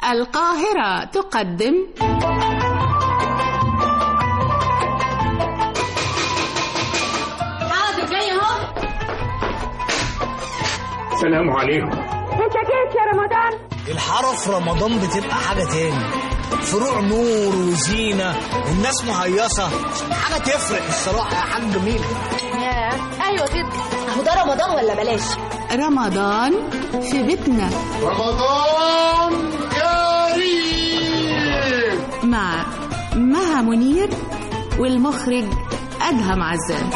القاهرة تقدم حاضر جاي اهو. السلام عليكم. انت جيت يا رمضان؟ الحارة في رمضان بتبقى حاجة تاني، فروع نور وزينة والناس مهيصة، حاجة تفرق الصراحة يا حاج جميل. ايوه كده، اهو ده رمضان ولا بلاش؟ رمضان في بيتنا، رمضان كريم مع مها منير والمخرج أدهم عزام.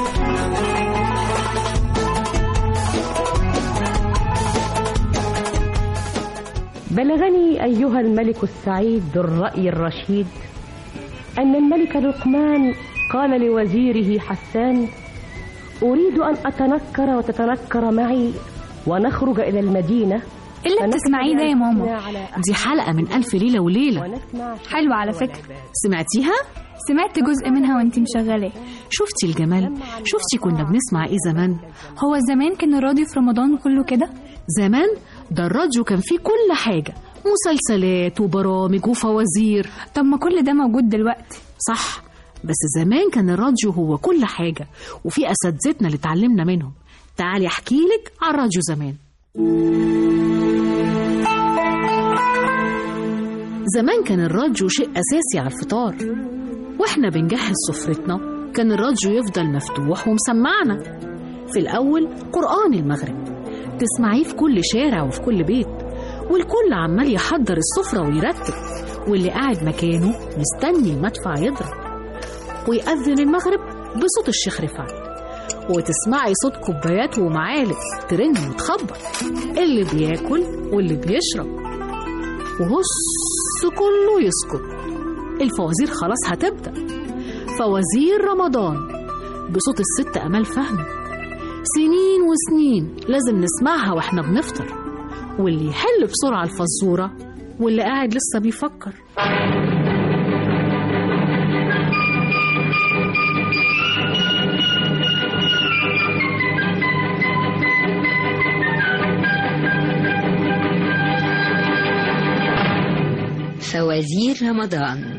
بلغني أيها الملك السعيد ذو الرأي الرشيد أن الملك لقمان قال لوزيره حسان: أريد أن أتنكر وتتنكر معي ونخرج إلى المدينة. اللي بتسمعيه ده يا ماما دي حلقة من ألف ليلة وليلة، حلوة على فكرة. سمعتيها؟ سمعت جزء منها وانت مشغلاه. شفتي الجمال؟ شفتي كنا بنسمع ايه زمان؟ هو زمان كان الراديو في رمضان كله كده؟ زمان ده الراديو كان فيه كل حاجة، مسلسلات وبرامج وفوازير. طب ما كل ده موجود دلوقتي. صح، بس زمان كان الراديو هو كل حاجة، وفي أساتذتنا اللي اتعلمنا منهم. تعالي أحكي لك عن الراديو زمان. زمان كان الراديو شيء أساسي على الفطار، وإحنا بنجهز سفرتنا كان الراديو يفضل مفتوح ومسمعنا. في الأول قرآن المغرب تسمعيه في كل شارع وفي كل بيت، والكل عمال يحضر السفرة ويرتب، واللي قاعد مكانه مستني المدفع يضرب ويأذن المغرب بصوت الشيخ رفعت، وتسمعي صوت كوبايات ومعالق ترن وتخبط، اللي بياكل واللي بيشرب، وهص كله يسكت. الفوازير خلاص هتبدأ. فوازير رمضان بصوت الست أمال فهمي، سنين وسنين لازم نسمعها واحنا بنفطر، واللي يحل بسرعة الفزورة واللي قاعد لسه بيفكر. فوازير رمضان.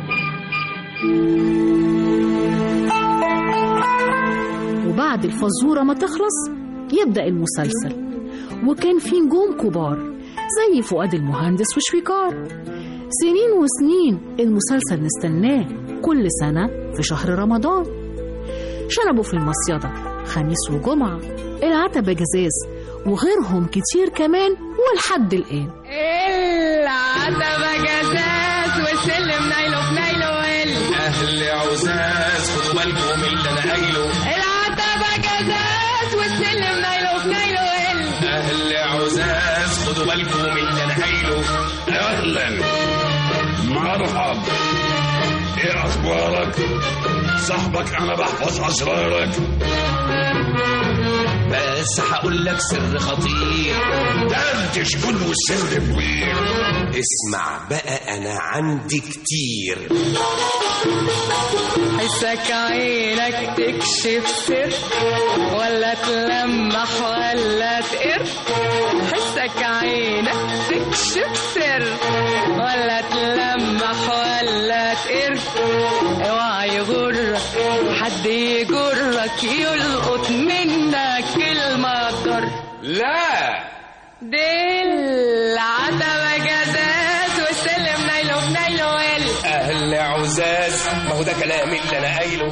وبعد الفزورة ما تخلص يبدأ المسلسل، وكان في نجوم كبار زي فؤاد المهندس وشويكار. سنين وسنين المسلسل نستناه كل سنة في شهر رمضان. شربوا في المصيدة خميس وجمعة، العتبة جزاز، وغيرهم كتير كمان ولحد الآن. العتبة جزاز وسلم نايلو في نايلو. أهل عزاز خدوا بالكم اللي أنا قايله. العتبة جزاز وسلم نايلو في نايلو. أهل عزاز خدوا بالكم اللي أنا قايله. أهلا مرحب، إيه أخبارك؟ صاحبك أنا بحفظ أسرارك، بس هقول لك سر خطير، دردش كل والسر كبير. اسمع بقى أنا عندي كتير. حسك عينك تكشف سر ولا تلمح ولا تقر. حسك عينك تكشف سر ولا تلمح ولا تقر. اوعى يغرك حد يجرك يلقط منك المطر. لا دي العتبة جزاز وسلم نايلو في نايلو. أهل عزاز، ما هو ده كلام اللي أنا قايله.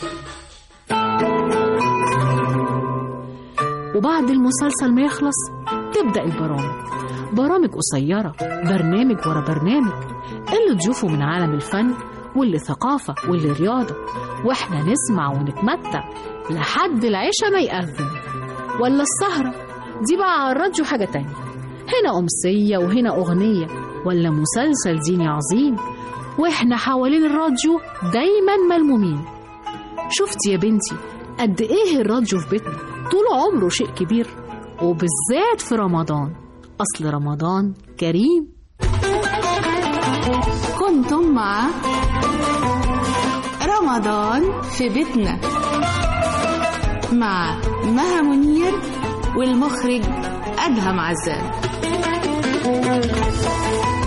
وبعد المسلسل ما يخلص تبدأ برامج قصيرة، برنامج ورا برنامج، اللي ضيوفه من عالم الفن واللي ثقافة واللي رياضة، واحنا نسمع ونتمتع لحد العشاء ما يأذن. ولا السهرة دي بقى على الراديو حاجة تانية، هنا أمسية وهنا أغنية ولا مسلسل ديني عظيم، واحنا حوالين الراديو دايما ملمومين. شفتي يا بنتي قد ايه الراديو في بيتنا طول عمره شيء كبير، وبالذات في رمضان، أصل رمضان كريم. كنتم مع رمضان في بيتنا مع مها منير والمخرج أدهم عزام.